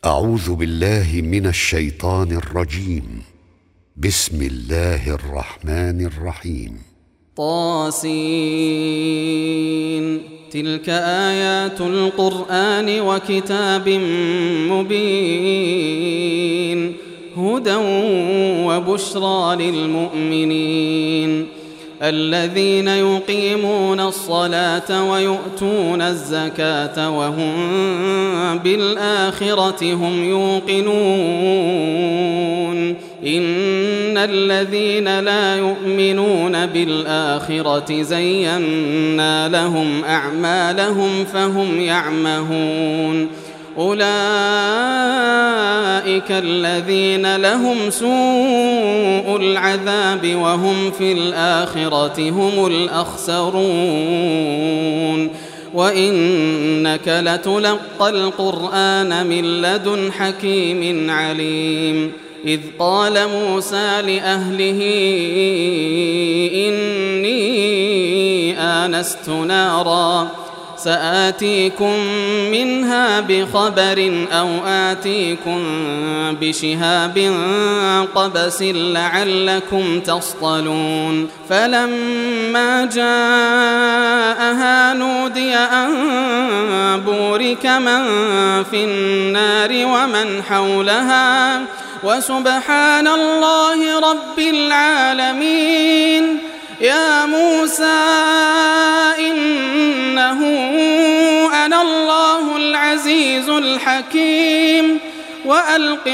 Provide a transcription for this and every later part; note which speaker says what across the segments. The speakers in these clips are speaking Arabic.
Speaker 1: أعوذ بالله من الشيطان الرجيم. بسم الله الرحمن الرحيم.
Speaker 2: طاسين. تلك آيات القرآن وكتاب مبين، هدى وبشرى للمؤمنين الذين يقيمون الصلاة ويؤتون الزكاة وهم بالآخرة هم يوقنون. إن الذين لا يؤمنون بالآخرة زينا لهم أعمالهم فهم يعمهون. أولئك الذين لهم سوء العذاب وهم في الآخرة هم الأخسرون. وإنك لتلقى القرآن من لدن حكيم عليم. إذ قال موسى لأهله إني آنست نارا سآتيكم منها بخبر أو آتيكم بشهاب قبس لعلكم تصطلون. فلما جاءها نودي أن بورك من في النار ومن حولها وسبحان الله رب العالمين. يا موسى إنه أنا الله العزيز الحكيم وألق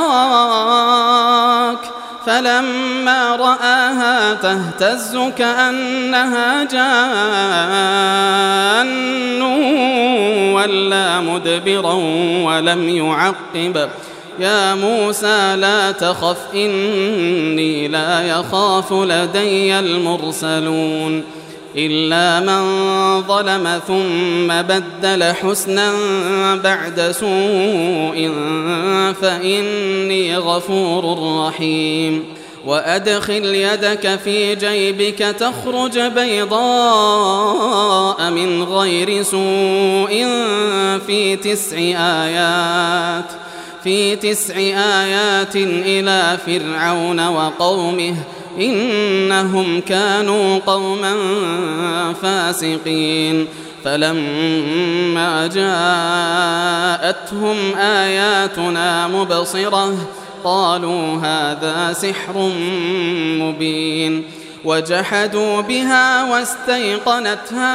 Speaker 2: عصاك. فلما رآها تهتز كأنها جان ولا مدبرا ولم يعقب. يا موسى لا تخف إني لا يخاف لدي المرسلون. إلا من ظلم ثم بدل حسنا بعد سوء فإني غفور رحيم. وأدخل يدك في جيبك تخرج بيضاء من غير سوء في 9 آيات إلى فرعون وقومه إنهم كانوا قوما فاسقين. فلما جاءتهم آياتنا مبصرة قالوا هذا سحر مبين. وجحدوا بها واستيقنتها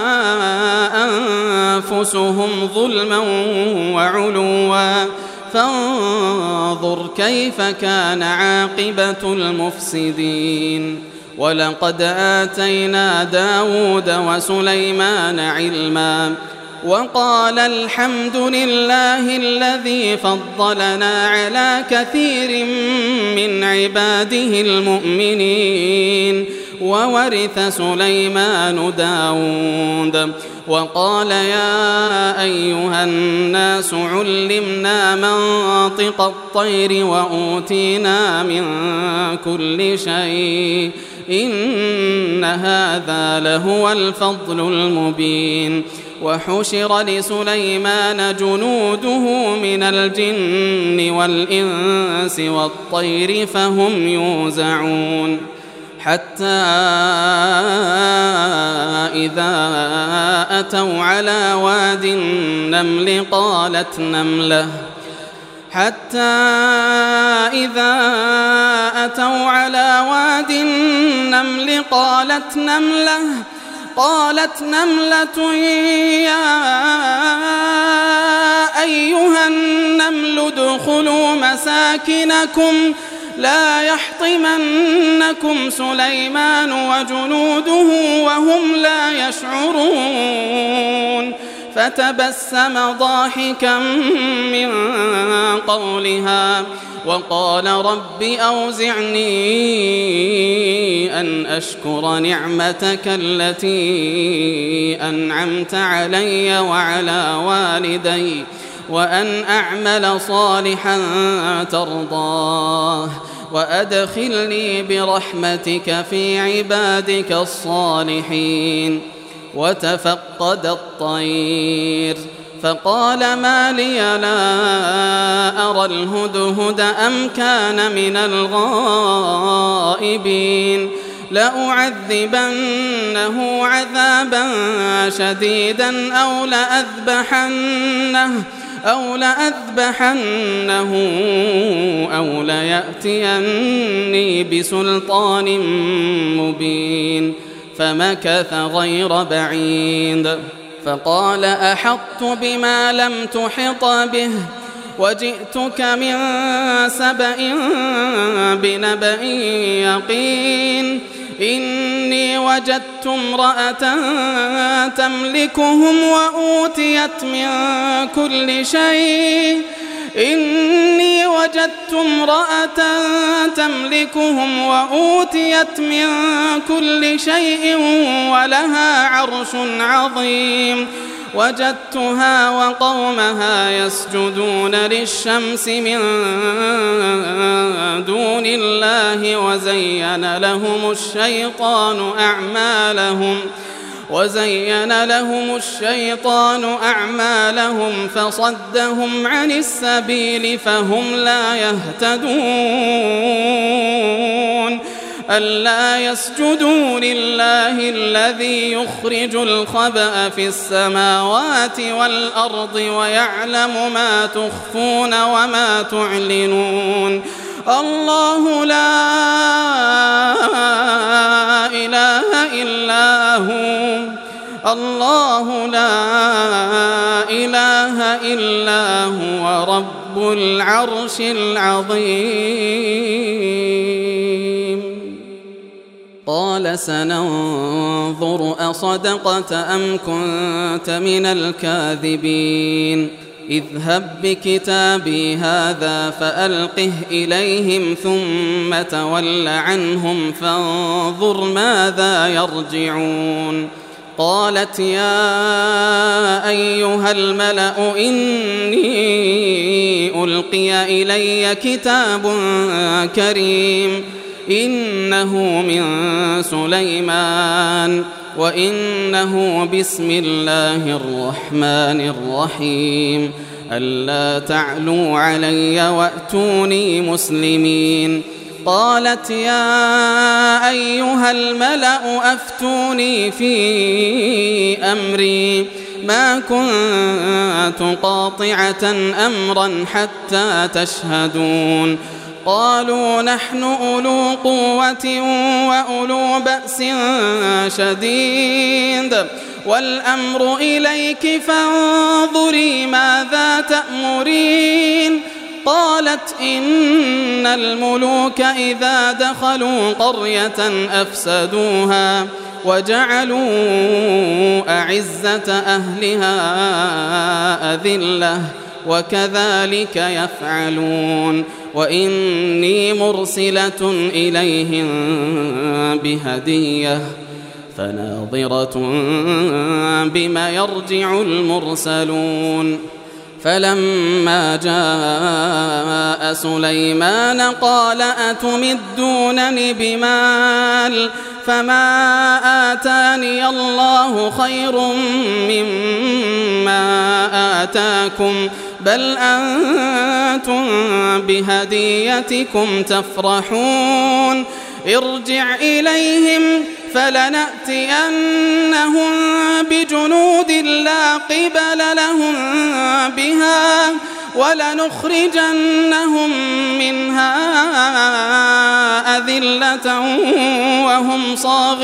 Speaker 2: أنفسهم ظلما وعلوا فانظر كيف كان عاقبة المفسدين. ولقد آتينا داود وسليمان علما وقال الحمد لله الذي فضلنا على كثير من عباده المؤمنين. وورث سليمان داود وقال يا أيها الناس علمنا منطق الطير وأوتينا من كل شيء إن هذا لهو الفضل المبين. وحشر لسليمان جنوده من الجن والإنس والطير فهم يوزعون. حتى إذا أتوا على واد النمل قالت نملة يا أيها النمل ادخلوا مساكنكم لا يحطمنكم سليمان وجنوده وهم لا يشعرون. فتبسم ضاحكا من قولها وقال رب أوزعني أن أشكر نعمتك التي أنعمت علي وعلى والدي وأن أعمل صالحا ترضاه وأدخلني برحمتك في عبادك الصالحين. وتفقد الطير فقال ما لي لا أرى الهدهد أم كان من الغائبين لأعذبنه عذابا شديدا أو لأذبحنه أو ليأتيني بسلطان مبين فمكث غير بعيد فقال أحطت بما لم تحط به وجئتك من سبأ بنبأ يقين إني وجدت امرأة تملكهم وأوتيت من كل شيء ولها عرش عظيم وجدتها وقومها يسجدون للشمس من دون الله وزين لهم الشيطان أعمالهم فصدهم عن السبيل فهم لا يهتدون ألا يسجدوا لله الذي يخرج الخبأ في السماوات والأرض ويعلم ما تخفون وما تعلنون الله لا إله إلا هو رب العرش العظيم قال سننظر أصدقت أم كنت من الكاذبين اذهب بكتابي هذا فألقه إليهم ثم تول عنهم فانظر ماذا يرجعون قالت يا أيها الملأ إني ألقي إلي كتاب كريم إنه من سليمان وإنه بسم الله الرحمن الرحيم ألا تعلوا علي وأتوني مسلمين قالت يا أيها الملأ أفتوني في أمري ما كنت قاطعة أمرا حتى تشهدون قالوا نحن أولو قوة وأولو بأس شديد والأمر إليك فانظري ماذا تأمرين قالت إن الملوك إذا دخلوا قرية أفسدوها وجعلوا أعزة أهلها أذلة وكذلك يفعلون وإني مرسلة إليهم بهدية فناظرة بما يرجع المرسلون فلما جاء سليمان قال أتمدونني بمال فما آتاني الله خير مما آتاكم بل أنتم بهديتكم تفرحون ارجع إليهم فلنأتينهم بجنود لا قبل لهم بها ولنخرجنهم منها أذلة وهم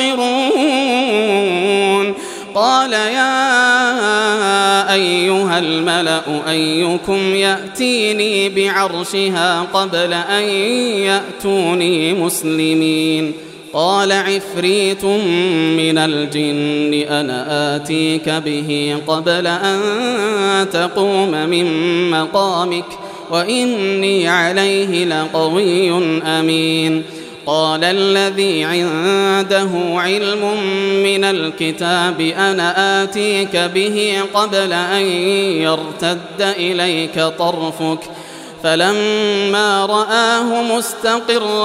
Speaker 2: صاغرون قال يا أيها الملأ أيكم يأتيني بعرشها قبل أن يأتوني مسلمين قال عفريت من الجن أنا آتيك به قبل أن تقوم من مقامك وإني عليه لقوي أمين قال الذي عنده علم من الكتاب أنا آتيك به قبل أن يرتد إليك طرفك فلما رآه مستقرا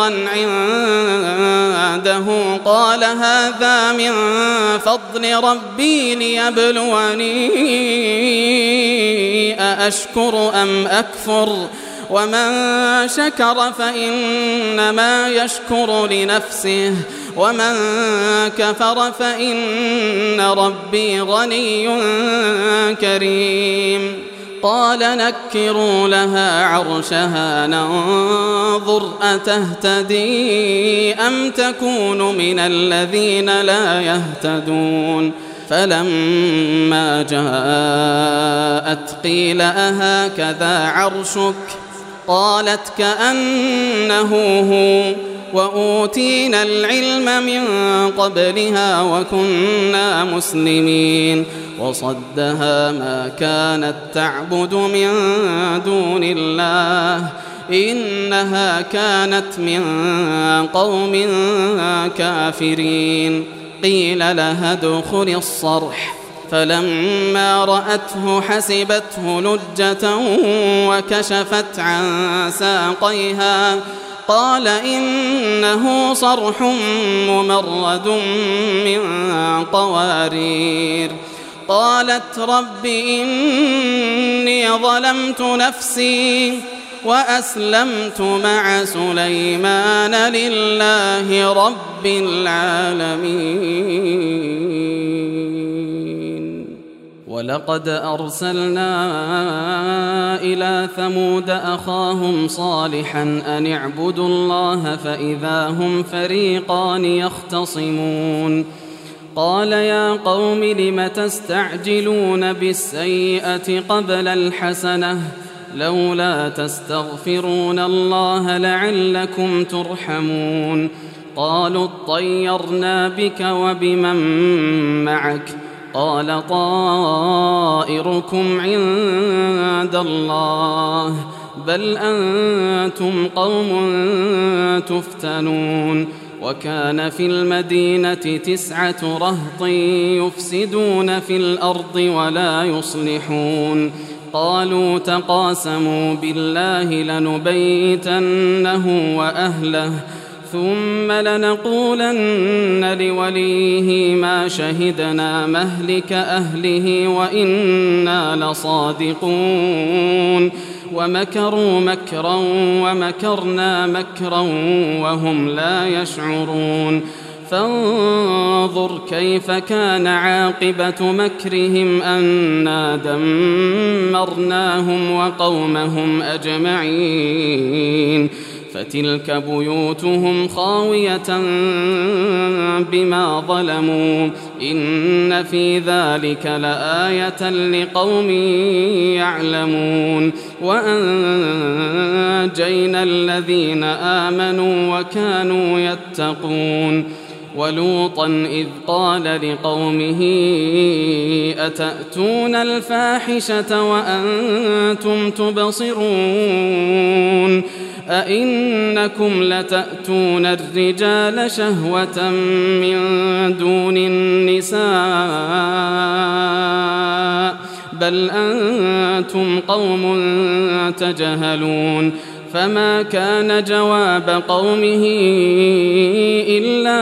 Speaker 2: عنده قال هذا من فضل ربي ليبلوني أأشكر أم أكفر ومن شكر فإنما يشكر لنفسه ومن كفر فإن ربي غني كريم قال نكروا لها عرشها ننظر أتهتدي أم تكون من الذين لا يهتدون فلما جاءت قيل أهكذا عرشك قالت كأنه هو وأوتينا العلم من قبلها وكنا مسلمين وصدها ما كانت تعبد من دون الله إنها كانت من قوم كافرين قيل لها ادخل الصرح فلما رأته حسبته لجة وكشفت عن ساقيها قال إنه صرح ممرد من قوارير قالت رب إني ظلمت نفسي وأسلمت مع سليمان لله رب العالمين ولقد أرسلنا إلى ثمود أخاهم صالحا أن اعبدوا الله فإذا هم فريقان يختصمون قال يا قوم لم تستعجلون بالسيئة قبل الحسنة لولا تستغفرون الله لعلكم ترحمون قالوا اطيرنا بك وبمن معك قال طائركم عند الله بل أنتم قوم تفتنون وكان في المدينة 9 رهط يفسدون في الأرض ولا يصلحون قالوا تقاسموا بالله لنبيتنه وأهله ثم لنقولن لوليه ما شهدنا مهلك أهله وإنا لصادقون ومكروا مكرا ومكرنا مكرا وهم لا يشعرون فانظر كيف كان عاقبة مكرهم أنا دمرناهم وقومهم أجمعين فتلك بيوتهم خاوية بما ظلموا إن في ذلك لآية لقوم يعلمون وأنجينا الذين آمنوا وكانوا يتقون ولوطا إذ قال لقومه أتأتون الفاحشة وأنتم تبصرون أئنكم لتأتون الرجال شهوة من دون النساء بل أنتم قوم تجهلون فما كان جواب قومه إلا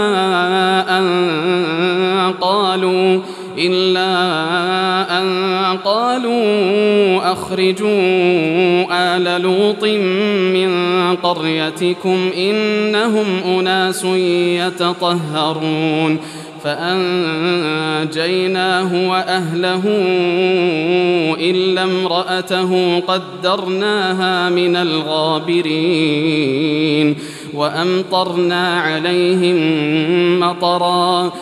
Speaker 2: أن قالوا أخرجوا آل لوط من قريتكم إنهم أناس يتطهرون فأنجيناه وأهله إلا امرأته قدرناها من الغابرين وأمطرنا عليهم مطرا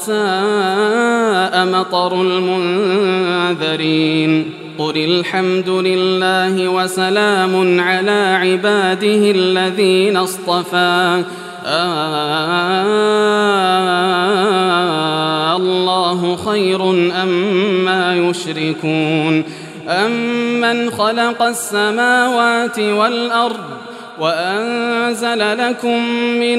Speaker 2: فساء مطر المنذرين قل الحمد لله وسلام على عباده الذين اصطفى الله خير أما يشركون أمن خلق السماوات والأرض وأنزل لكم من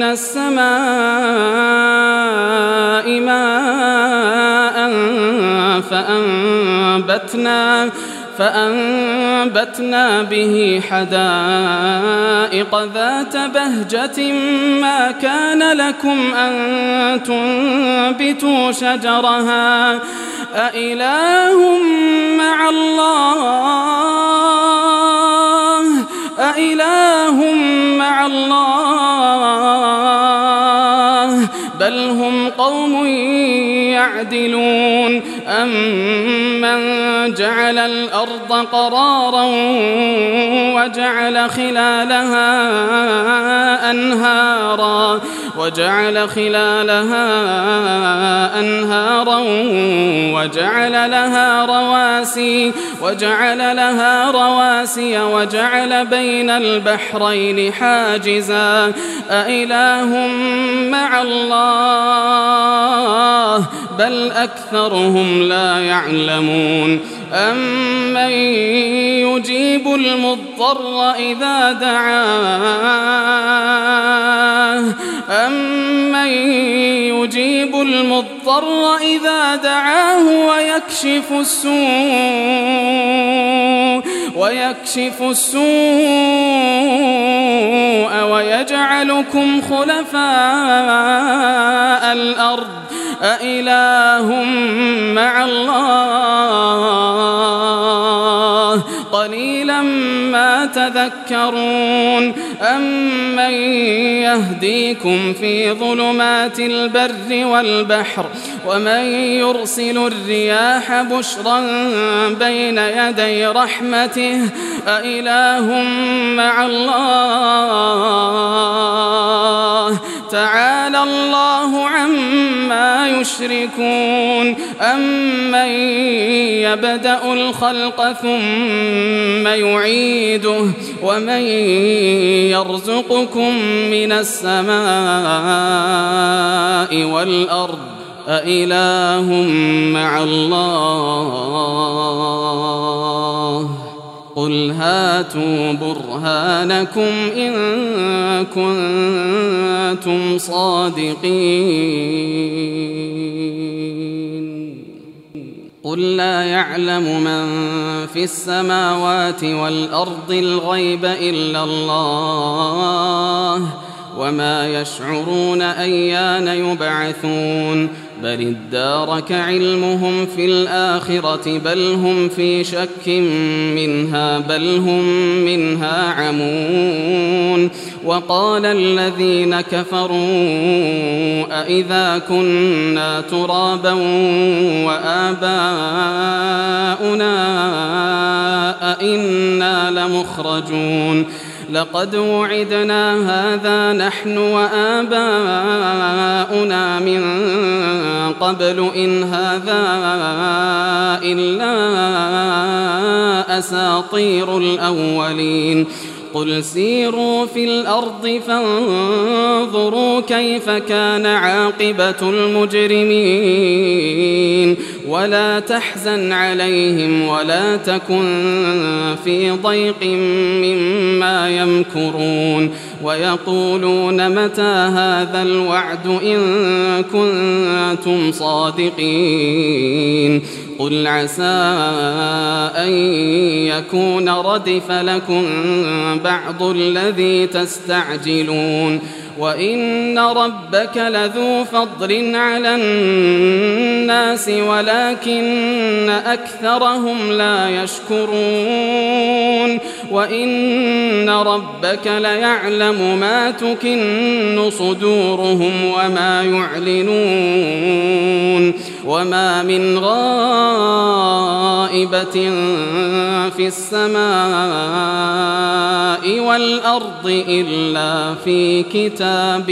Speaker 2: السماء ماء فأنبتنا به حدائق ذات بهجة ما كان لكم أن تنبتوا شجرها أإله مع الله بل هم قوم يعدلون أمن جعل الأرض قرارا وجعل خلالها أنهارا وجعل لها رواسي وجعل بين البحرين حاجزا أإله مع الله بل أكثرهم لا يعلمون أمن يجيب المضطر إذا دعاه ويكشف السوء ويجعلكم خلفاء الأرض أإله مع الله قليلا ما تذكرون أمن يهديكم في ظلمات البر والبحر ومن يرسل الرياح بشرا بين يدي رحمته أإله مع الله تعالى الله عما يشركون أمن يبدأ الخلق ثم يعيده ومن يرزقكم من السماء والأرض أإله مع الله قل هاتوا برهانكم إن كنتم صادقين قل لا يعلم من في السماوات والأرض الغيب إلا الله وما يشعرون أيان يبعثون بل ادارك علمهم في الآخرة بل هم في شك منها بل هم منها عمون وقال الذين كفروا أإذا كنا ترابا وآباؤنا أإنا لمخرجون لقد وعدنا هذا نحن وآباؤنا من قبل إن هذا إلا أساطير الأولين قل سيروا في الأرض فانظروا كيف كان عاقبة المجرمين ولا تحزن عليهم ولا تكن في ضيق مما يمكرون ويقولون متى هذا الوعد إن كنتم صادقين قل عسى أن يكون ردف لكم بعض الذي تستعجلون وإن ربك لذو فضل على الناس ولكن أكثرهم لا يشكرون وإن ربك ليعلم ما تكن صدورهم وما يعلنون وما من غائبة في السماء والأرض إلا في كتاب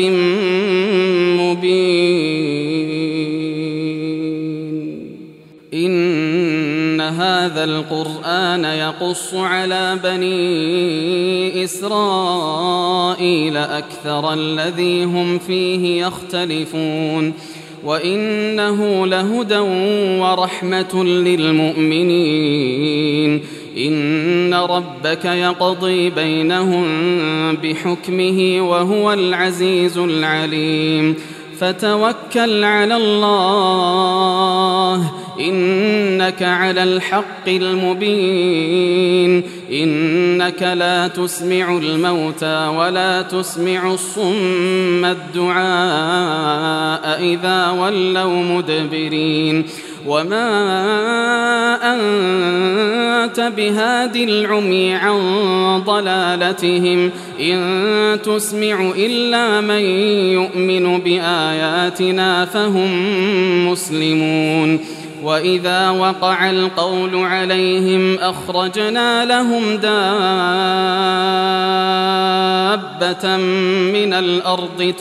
Speaker 2: مبين إن هذا القرآن يقص على بني إسرائيل أكثر الذي هم فيه يختلفون وإنه لهدى ورحمة للمؤمنين إن ربك يقضي بينهم بحكمه وهو العزيز العليم فتوكل على الله إنك على الحق المبين إنك لا تسمع الموتى ولا تسمع الصم الدعاء إذا ولوا مدبرين وما أنت بهاد العمي عن ضلالتهم إن تسمع إلا من يؤمن بآياتنا فهم مسلمون وإذا وقع القول عليهم أخرجنا لهم دابة من الأرض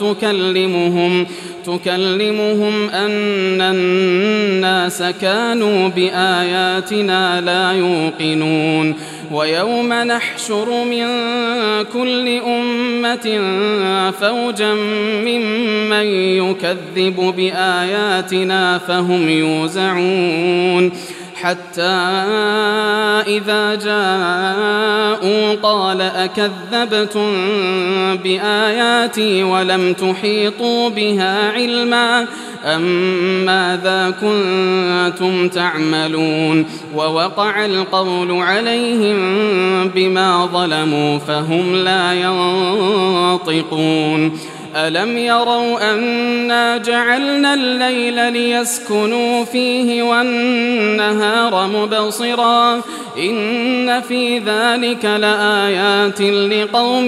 Speaker 2: تكلمهم أن الناس كانوا بآياتنا لا يوقنون ويوم نحشر من كل أمة فوجا ممن يكذب بآياتنا فهم يوزعون حتى إذا جاءوا قال أكذبتم بآياتي ولم تحيطوا بها علما أم ماذا كنتم تعملون ووقع القول عليهم بما ظلموا فهم لا ينطقون ألم يروا أنا جعلنا الليل ليسكنوا فيه والنهار مبصرا إن في ذلك لآيات لقوم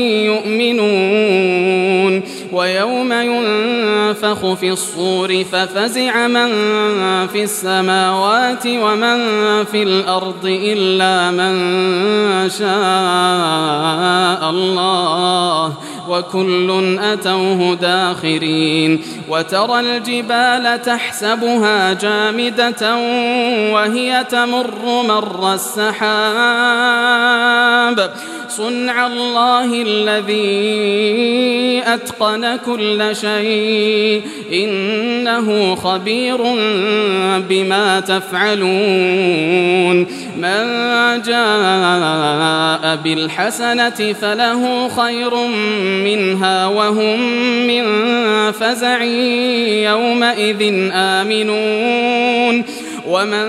Speaker 2: يؤمنون ويوم ينفخ في الصور ففزع من في السماوات ومن في الأرض إلا من شاء الله وكل أتوه داخرين وترى الجبال تحسبها جامدة وهي تمر مر السحاب صنع الله الذي أتقن كل شيء إنه خبير بما تفعلون من جاء بالحسنة فله خير منها وهم من فزع يومئذ آمنون ومن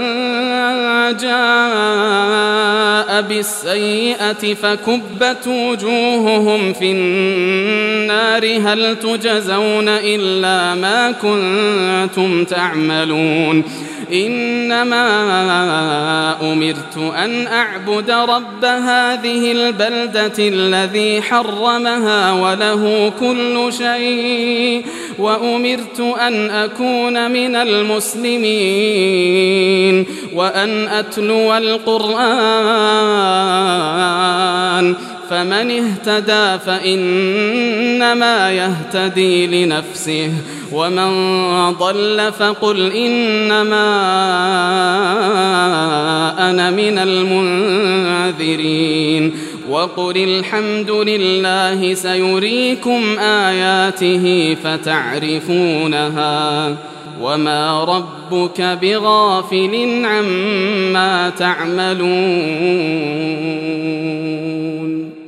Speaker 2: جاء بالسيئة فكبت وجوههم في النار هل تجزون إلا ما كنتم تعملون إنما أمرت أن أعبد رب هذه البلدة الذي حرمها وله كل شيء وأمرت أن أكون من المسلمين وأن أتلو القرآن فمن اهتدى فإنما يهتدي لنفسه ومن ضل فقل إنما أنا من المنذرين وقل الحمد لله سيريكم آياته فتعرفونها وما ربك بغافل عما تعملون